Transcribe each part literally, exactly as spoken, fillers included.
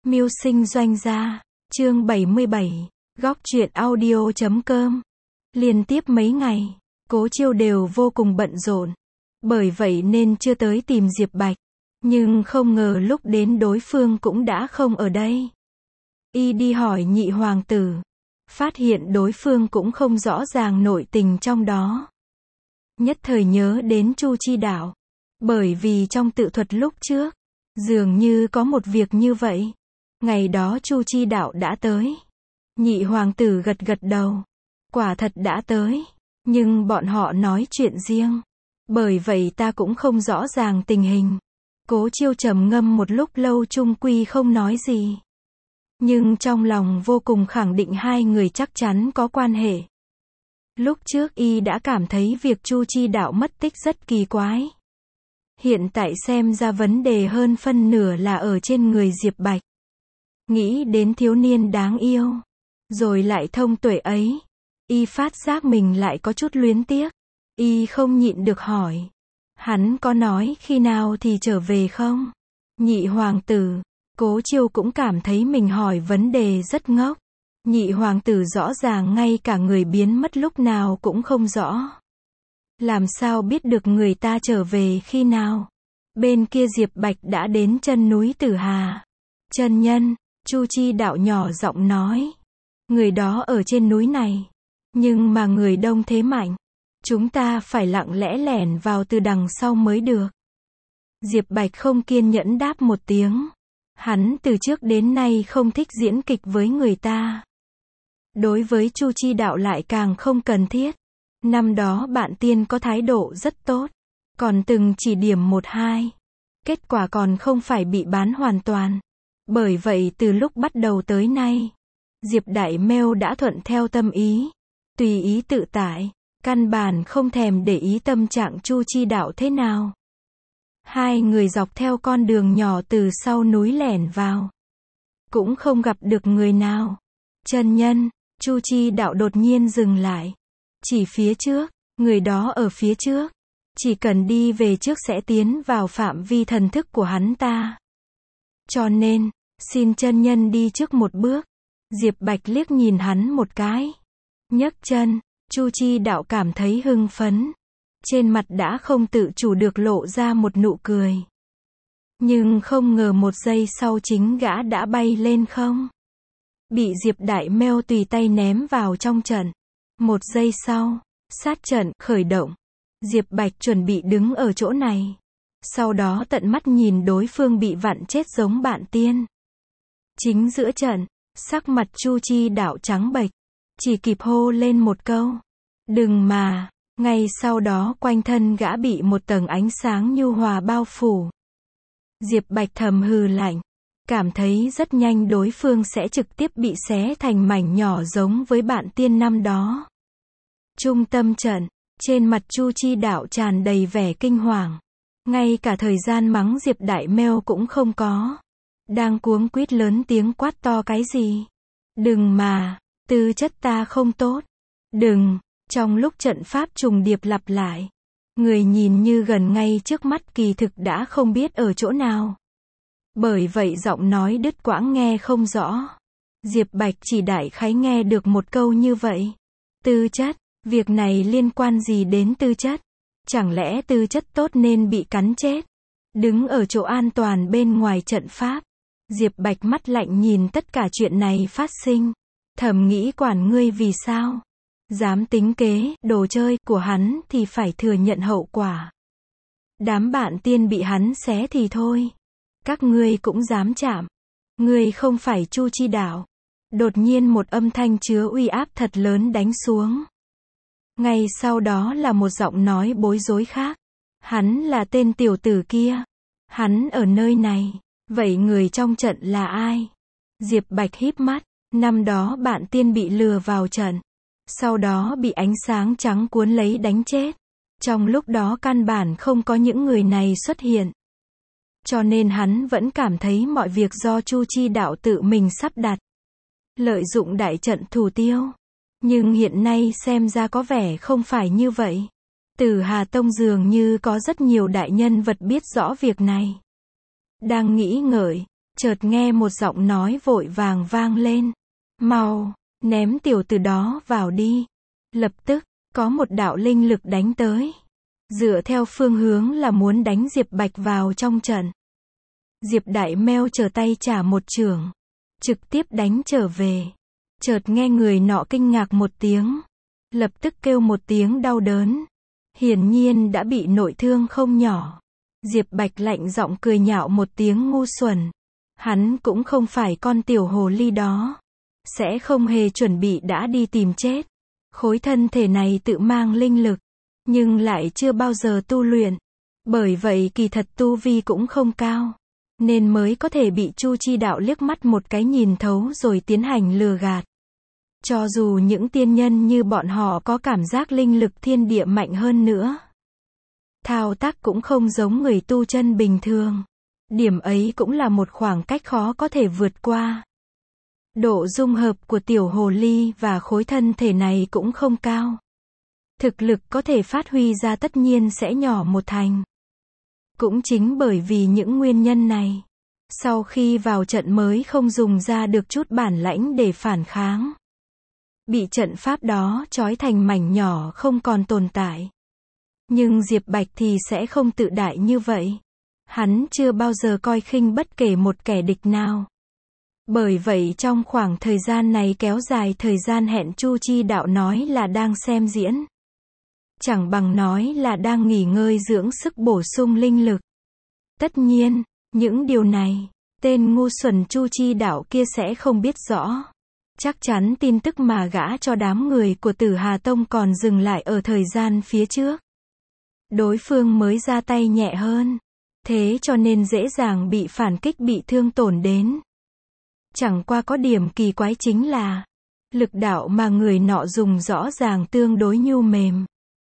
Mưu sinh doanh gia, chương bảy mươi bảy, góc truyện audio chấm com. Liên tiếp mấy ngày, Cố Chiêu đều vô cùng bận rộn. Bởi vậy nên chưa tới tìm Diệp Bạch. Nhưng không ngờ lúc đến đối phương cũng đã không ở đây. Y đi hỏi nhị hoàng tử. Phát hiện đối phương cũng không rõ ràng nội tình trong đó. Nhất thời nhớ đến Chu Chi Đạo. Bởi vì trong tự thuật lúc trước, dường như có một việc như vậy. Ngày đó Chu Chi Đạo đã tới. Nhị hoàng tử gật gật đầu. Quả thật đã tới. Nhưng bọn họ nói chuyện riêng. Bởi vậy ta cũng không rõ ràng tình hình. Cố Chiêu trầm ngâm một lúc lâu chung quy không nói gì. Nhưng trong lòng vô cùng khẳng định hai người chắc chắn có quan hệ. Lúc trước y đã cảm thấy việc Chu Chi Đạo mất tích rất kỳ quái. Hiện tại xem ra vấn đề hơn phân nửa là ở trên người Diệp Bạch. Nghĩ đến thiếu niên đáng yêu, rồi lại thông tuệ ấy, y phát giác mình lại có chút luyến tiếc. Y không nhịn được hỏi, hắn có nói khi nào thì trở về không? Nhị hoàng tử, Cố Chiêu cũng cảm thấy mình hỏi vấn đề rất ngốc. Nhị hoàng tử rõ ràng ngay cả người biến mất lúc nào cũng không rõ. Làm sao biết được người ta trở về khi nào? Bên kia Diệp Bạch đã đến chân núi Tử Hà. Chân nhân, Chu Chi Đạo nhỏ giọng nói. Người đó ở trên núi này. Nhưng mà người đông thế mạnh. Chúng ta phải lặng lẽ lẻn vào từ đằng sau mới được. Diệp Bạch không kiên nhẫn đáp một tiếng. Hắn từ trước đến nay không thích diễn kịch với người ta. Đối với Chu Chi Đạo lại càng không cần thiết. Năm đó bạn tiên có thái độ rất tốt. Còn từng chỉ điểm một hai. Kết quả còn không phải bị bán hoàn toàn. Bởi vậy từ lúc bắt đầu tới nay, Diệp Đại Mêu đã thuận theo tâm ý. Tùy ý tự tại. Căn bản không thèm để ý tâm trạng Chu Chi Đạo thế nào. Hai người dọc theo con đường nhỏ từ sau núi lẻn vào. Cũng không gặp được người nào. Chân nhân, Chu Chi Đạo đột nhiên dừng lại. Chỉ phía trước, người đó ở phía trước. Chỉ cần đi về trước sẽ tiến vào phạm vi thần thức của hắn ta. Cho nên, xin chân nhân đi trước một bước. Diệp Bạch liếc nhìn hắn một cái. Nhấc chân, Chu Chi Đạo cảm thấy hưng phấn. Trên mặt đã không tự chủ được lộ ra một nụ cười. Nhưng không ngờ một giây sau chính gã đã bay lên không. Bị Diệp Đại Mêu tùy tay ném vào trong trận. Một giây sau, sát trận khởi động. Diệp Bạch chuẩn bị đứng ở chỗ này. Sau đó tận mắt nhìn đối phương bị vặn chết giống bạn tiên. Chính giữa trận, sắc mặt Chu Chi Đạo trắng bệch. Chỉ kịp hô lên một câu. Đừng mà. Ngay sau đó quanh thân gã bị một tầng ánh sáng nhu hòa bao phủ. Diệp Bạch thầm hừ lạnh. Cảm thấy rất nhanh đối phương sẽ trực tiếp bị xé thành mảnh nhỏ giống với bạn tiên năm đó. Trung tâm trận, trên mặt Chu Chi Đạo tràn đầy vẻ kinh hoàng. Ngay cả thời gian mắng Diệp Đại Mêu cũng không có. Đang cuống quýt lớn tiếng quát to cái gì? Đừng mà, tư chất ta không tốt. Đừng, trong lúc trận pháp trùng điệp lặp lại. Người nhìn như gần ngay trước mắt kỳ thực đã không biết ở chỗ nào. Bởi vậy giọng nói đứt quãng nghe không rõ. Diệp Bạch chỉ đại khái nghe được một câu như vậy. Tư chất, việc này liên quan gì đến tư chất? Chẳng lẽ tư chất tốt nên bị cắn chết? Đứng ở chỗ an toàn bên ngoài trận pháp. Diệp Bạch mắt lạnh nhìn tất cả chuyện này phát sinh. Thầm nghĩ quản ngươi vì sao? Dám tính kế, đồ chơi của hắn thì phải thừa nhận hậu quả. Đám bạn tiên bị hắn xé thì thôi. Các ngươi cũng dám chạm. Ngươi không phải Chu Chi Đạo. Đột nhiên một âm thanh chứa uy áp thật lớn đánh xuống. Ngay sau đó là một giọng nói bối rối khác. Hắn là tên tiểu tử kia. Hắn ở nơi này. Vậy người trong trận là ai? Diệp Bạch híp mắt. Năm đó bạn tiên bị lừa vào trận. Sau đó bị ánh sáng trắng cuốn lấy đánh chết. Trong lúc đó căn bản không có những người này xuất hiện. Cho nên hắn vẫn cảm thấy mọi việc do Chu Chi Đạo tự mình sắp đặt. Lợi dụng đại trận thủ tiêu. Nhưng hiện nay xem ra có vẻ không phải như vậy. Tử Hà Tông dường như có rất nhiều đại nhân vật biết rõ việc này. Đang nghĩ ngợi, chợt nghe một giọng nói vội vàng vang lên. Mau, ném tiểu tử đó vào đi. Lập tức, có một đạo linh lực đánh tới. Dựa theo phương hướng là muốn đánh Diệp Bạch vào trong trận. Diệp Đại Meo trở tay trả một chưởng, trực tiếp đánh trở về. Chợt nghe người nọ kinh ngạc một tiếng, lập tức kêu một tiếng đau đớn. Hiển nhiên đã bị nội thương không nhỏ. Diệp Bạch lạnh giọng cười nhạo một tiếng ngu xuẩn. Hắn cũng không phải con tiểu hồ ly đó. Sẽ không hề chuẩn bị đã đi tìm chết. Khối thân thể này tự mang linh lực, nhưng lại chưa bao giờ tu luyện. Bởi vậy kỳ thật tu vi cũng không cao. Nên mới có thể bị Chu Chi Đạo liếc mắt một cái nhìn thấu rồi tiến hành lừa gạt. Cho dù những tiên nhân như bọn họ có cảm giác linh lực thiên địa mạnh hơn nữa, thao tác cũng không giống người tu chân bình thường. Điểm ấy cũng là một khoảng cách khó có thể vượt qua. Độ dung hợp của tiểu hồ ly và khối thân thể này cũng không cao. Thực lực có thể phát huy ra tất nhiên sẽ nhỏ một thành. Cũng chính bởi vì những nguyên nhân này, sau khi vào trận mới không dùng ra được chút bản lãnh để phản kháng. Bị trận pháp đó trói thành mảnh nhỏ không còn tồn tại. Nhưng Diệp Bạch thì sẽ không tự đại như vậy. Hắn chưa bao giờ coi khinh bất kể một kẻ địch nào. Bởi vậy trong khoảng thời gian này kéo dài thời gian hẹn Chu Chi Đạo nói là đang xem diễn. Chẳng bằng nói là đang nghỉ ngơi dưỡng sức bổ sung linh lực. Tất nhiên, những điều này, tên ngu xuẩn Chu Chi Đạo kia sẽ không biết rõ. Chắc chắn tin tức mà gã cho đám người của Tử Hà Tông còn dừng lại ở thời gian phía trước. Đối phương mới ra tay nhẹ hơn. Thế cho nên dễ dàng bị phản kích bị thương tổn đến. Chẳng qua có điểm kỳ quái chính là, lực đạo mà người nọ dùng rõ ràng tương đối nhu mềm.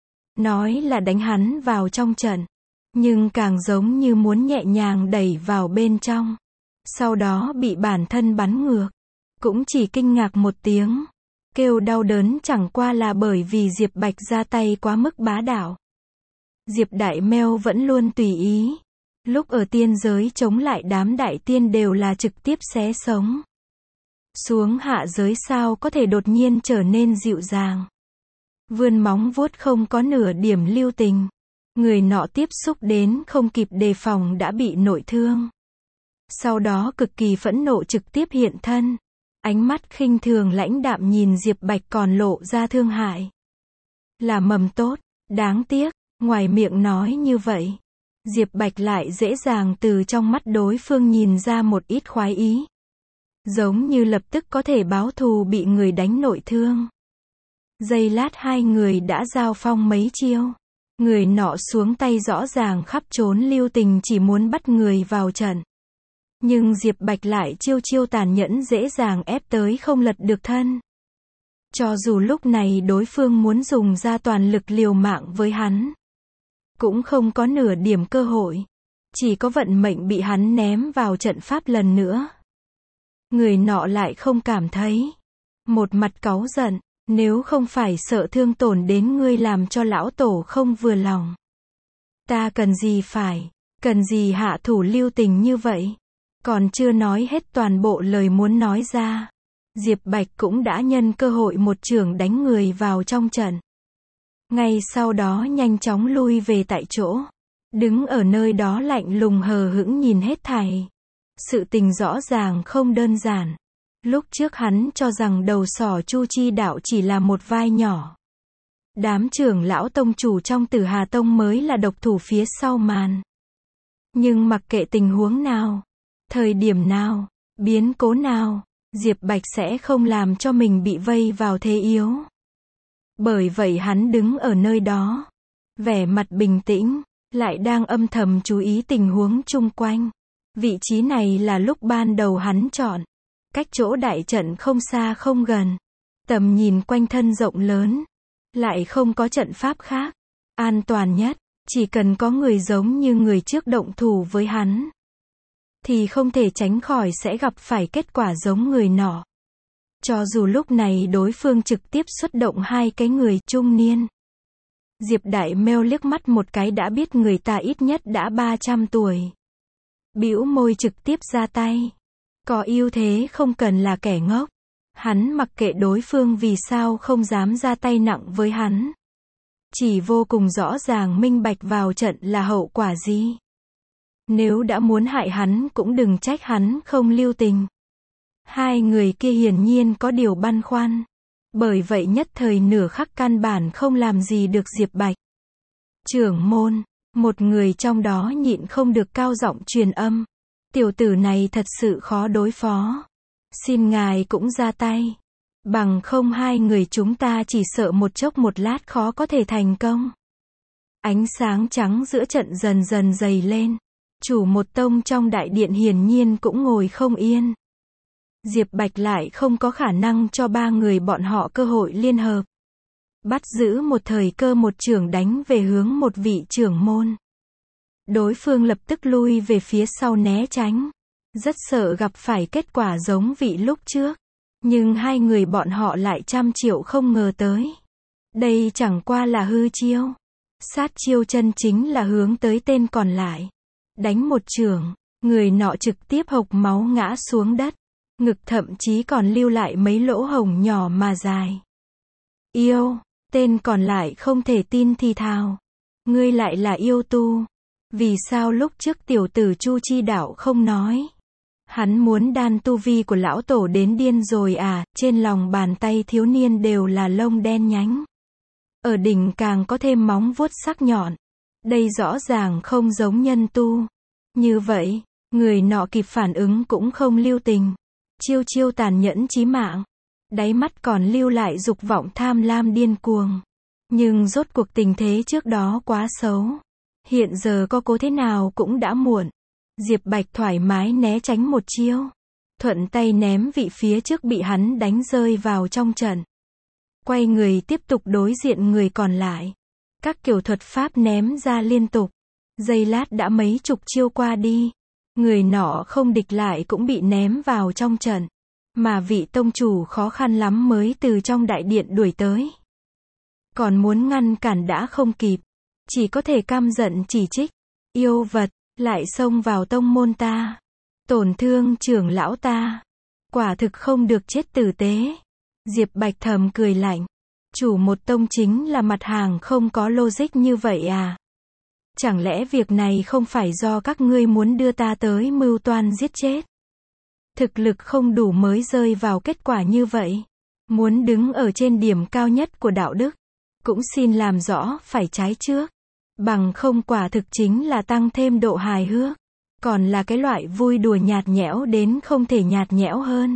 Nói là đánh hắn vào trong trận, nhưng càng giống như muốn nhẹ nhàng đẩy vào bên trong. Sau đó bị bản thân bắn ngược. Cũng chỉ kinh ngạc một tiếng. Kêu đau đớn chẳng qua là bởi vì Diệp Bạch ra tay quá mức bá đạo. Diệp Đại Meo vẫn luôn tùy ý. Lúc ở tiên giới chống lại đám đại tiên đều là trực tiếp xé sống. Xuống hạ giới sao có thể đột nhiên trở nên dịu dàng. Vươn móng vuốt không có nửa điểm lưu tình. Người nọ tiếp xúc đến không kịp đề phòng đã bị nội thương. Sau đó cực kỳ phẫn nộ trực tiếp hiện thân. Ánh mắt khinh thường lãnh đạm nhìn Diệp Bạch còn lộ ra thương hại. Là mầm tốt, đáng tiếc, ngoài miệng nói như vậy. Diệp Bạch lại dễ dàng từ trong mắt đối phương nhìn ra một ít khoái ý. Giống như lập tức có thể báo thù bị người đánh nội thương. Giây lát hai người đã giao phong mấy chiêu. Người nọ xuống tay rõ ràng khắp trốn lưu tình chỉ muốn bắt người vào trận. Nhưng Diệp Bạch lại chiêu chiêu tàn nhẫn dễ dàng ép tới không lật được thân. Cho dù lúc này đối phương muốn dùng ra toàn lực liều mạng với hắn, cũng không có nửa điểm cơ hội. Chỉ có vận mệnh bị hắn ném vào trận pháp lần nữa. Người nọ lại không cảm thấy. Một mặt cáu giận, nếu không phải sợ thương tổn đến ngươi làm cho lão tổ không vừa lòng. Ta cần gì phải, cần gì hạ thủ lưu tình như vậy. Còn chưa nói hết toàn bộ lời muốn nói ra. Diệp Bạch cũng đã nhân cơ hội một chưởng đánh người vào trong trận. Ngay sau đó nhanh chóng lui về tại chỗ. Đứng ở nơi đó lạnh lùng hờ hững nhìn hết thảy. Sự tình rõ ràng không đơn giản. Lúc trước hắn cho rằng đầu sỏ Chu Chi Đạo chỉ là một vai nhỏ. Đám trưởng lão tông chủ trong Tử Hà Tông mới là độc thủ phía sau màn. Nhưng mặc kệ tình huống nào, thời điểm nào, biến cố nào, Diệp Bạch sẽ không làm cho mình bị vây vào thế yếu. Bởi vậy hắn đứng ở nơi đó, vẻ mặt bình tĩnh, lại đang âm thầm chú ý tình huống chung quanh. Vị trí này là lúc ban đầu hắn chọn. Cách chỗ đại trận không xa không gần. Tầm nhìn quanh thân rộng lớn. Lại không có trận pháp khác. An toàn nhất, chỉ cần có người giống như người trước động thủ với hắn, thì không thể tránh khỏi sẽ gặp phải kết quả giống người nọ. Cho dù lúc này đối phương trực tiếp xuất động hai cái người trung niên. Diệp Đại Meo liếc mắt một cái đã biết người ta ít nhất đã ba trăm tuổi. Bĩu môi trực tiếp ra tay. Có ưu thế không cần là kẻ ngốc. Hắn mặc kệ đối phương vì sao không dám ra tay nặng với hắn. Chỉ vô cùng rõ ràng minh bạch vào trận là hậu quả gì. Nếu đã muốn hại hắn cũng đừng trách hắn không lưu tình. Hai người kia hiển nhiên có điều băn khoăn. Bởi vậy nhất thời nửa khắc căn bản không làm gì được Diệp Bạch. Trưởng môn, một người trong đó nhịn không được cao giọng truyền âm. Tiểu tử này thật sự khó đối phó. Xin ngài cũng ra tay. Bằng không hai người chúng ta chỉ sợ một chốc một lát khó có thể thành công. Ánh sáng trắng giữa trận dần dần dày lên. Chủ một tông trong đại điện hiển nhiên cũng ngồi không yên. Diệp Bạch lại không có khả năng cho ba người bọn họ cơ hội liên hợp. Bắt giữ một thời cơ một chưởng đánh về hướng một vị trưởng môn. Đối phương lập tức lui về phía sau né tránh. Rất sợ gặp phải kết quả giống vị lúc trước. Nhưng hai người bọn họ lại trăm triệu không ngờ tới. Đây chẳng qua là hư chiêu. Sát chiêu chân chính là hướng tới tên còn lại. Đánh một chưởng, người nọ trực tiếp hộc máu ngã xuống đất. Ngực thậm chí còn lưu lại mấy lỗ hổng nhỏ mà dài. Yêu, tên còn lại không thể tin thì thào. Ngươi lại là yêu tu. Vì sao lúc trước tiểu tử Chu Chi Đạo không nói? Hắn muốn đan tu vi của lão tổ đến điên rồi à, trên lòng bàn tay thiếu niên đều là lông đen nhánh. Ở đỉnh càng có thêm móng vuốt sắc nhọn. Đây rõ ràng không giống nhân tu. Như vậy, người nọ kịp phản ứng cũng không lưu tình. Chiêu chiêu tàn nhẫn chí mạng. Đáy mắt còn lưu lại dục vọng tham lam điên cuồng. Nhưng rốt cuộc tình thế trước đó quá xấu. Hiện giờ có cố thế nào cũng đã muộn. Diệp Bạch thoải mái né tránh một chiêu. Thuận tay ném vị phía trước bị hắn đánh rơi vào trong trận. Quay người tiếp tục đối diện người còn lại. Các kiểu thuật pháp ném ra liên tục. Giây lát đã mấy chục chiêu qua đi. Người nọ không địch lại cũng bị ném vào trong trận. Mà vị tông chủ khó khăn lắm mới từ trong đại điện đuổi tới. Còn muốn ngăn cản đã không kịp. Chỉ có thể căm giận chỉ trích. Yêu vật, lại xông vào tông môn ta. Tổn thương trưởng lão ta. Quả thực không được chết tử tế. Diệp Bạch thầm cười lạnh. Chủ một tông chính là mặt hàng không có logic như vậy à? Chẳng lẽ việc này không phải do các ngươi muốn đưa ta tới mưu toan giết chết? Thực lực không đủ mới rơi vào kết quả như vậy. Muốn đứng ở trên điểm cao nhất của đạo đức. Cũng xin làm rõ phải trái trước. Bằng không quả thực chính là tăng thêm độ hài hước. Còn là cái loại vui đùa nhạt nhẽo đến không thể nhạt nhẽo hơn.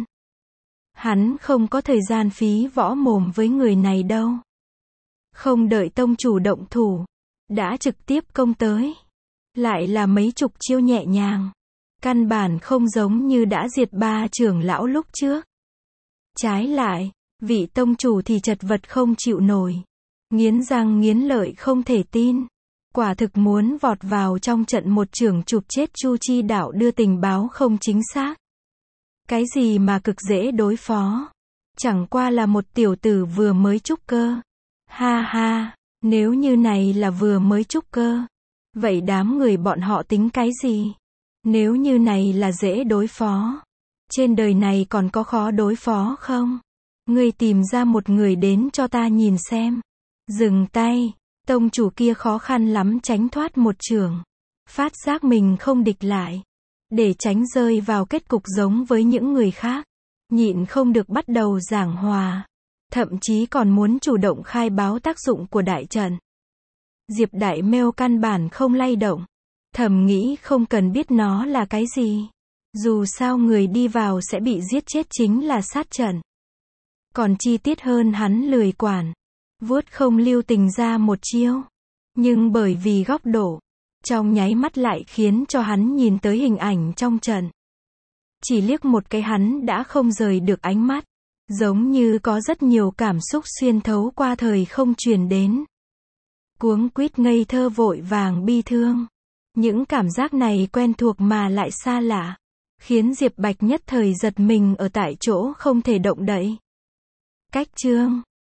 Hắn không có thời gian phí võ mồm với người này đâu. Không đợi tông chủ động thủ. Đã trực tiếp công tới. Lại là mấy chục chiêu nhẹ nhàng. Căn bản không giống như đã diệt ba trưởng lão lúc trước. Trái lại, vị tông chủ thì chật vật không chịu nổi. Nghiến răng nghiến lợi không thể tin. Quả thực muốn vọt vào trong trận một trưởng chụp chết Chu Chi Đạo đưa tình báo không chính xác. Cái gì mà cực dễ đối phó. Chẳng qua là một tiểu tử vừa mới trúc cơ. Ha ha, nếu như này là vừa mới trúc cơ. Vậy đám người bọn họ tính cái gì? Nếu như này là dễ đối phó. Trên đời này còn có khó đối phó không? Ngươi tìm ra một người đến cho ta nhìn xem. Dừng tay. Tông chủ kia khó khăn lắm tránh thoát một chưởng. Phát giác mình không địch lại. Để tránh rơi vào kết cục giống với những người khác. Nhịn không được bắt đầu giảng hòa. Thậm chí còn muốn chủ động khai báo tác dụng của đại trận. Diệp Đại Mêu căn bản không lay động. Thầm nghĩ không cần biết nó là cái gì. Dù sao người đi vào sẽ bị giết chết chính là sát trận. Còn chi tiết hơn hắn lười quản. Vuốt không lưu tình ra một chiêu. Nhưng bởi vì góc độ. Trong nháy mắt lại khiến cho hắn nhìn tới hình ảnh trong trận. Chỉ liếc một cái hắn đã không rời được ánh mắt. Giống như có rất nhiều cảm xúc xuyên thấu qua thời không truyền đến. Cuống quýt ngây thơ vội vàng bi thương. Những cảm giác này quen thuộc mà lại xa lạ. Khiến Diệp Bạch nhất thời giật mình ở tại chỗ không thể động đậy. Cách chương